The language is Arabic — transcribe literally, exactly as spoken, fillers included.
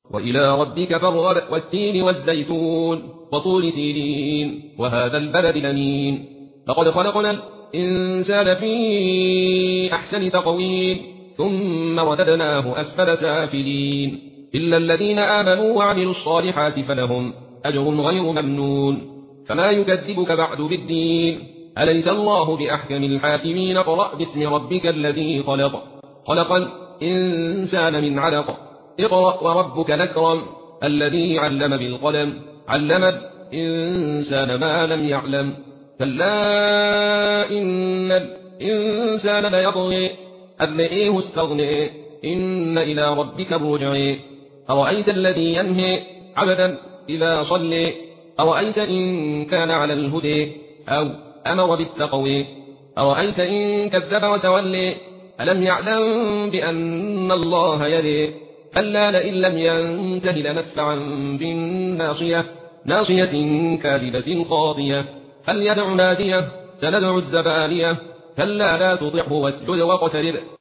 وإلى ربك فارغب والتين والزيتون وطول سينين وهذا البلد الأمين لقد خلقنا الإنسان في أحسن تقويم ثم رددناه أسفل سافلين إلا الذين آمنوا وعملوا الصالحات فلهم أجر غير ممنون فما يكذبك بعد بالدين أليس الله بأحكم الحاكمين قرأ باسم ربك الذي خلق خلق الإنسان من علق اقرأ وربك الأكرم الذي علم بالقلم علم الإنسان ما لم يعلم كلا إن الإنسان ليطغي أن رآه استغنى إن إلى ربك الرجع أرأيت الذي ينهي عبدا إذا صلى أرأيت إن كان على الهدى أو أمر بالتقوى أرأيت إن كذب وتولى ألم يعلم بأن الله يرى كلا لئن لم ينته لنسفعا بالناصية ناصية كاذبة خاطية فليدع ناديه سندع الزبانية كلا لا تطعه واسجد واقترب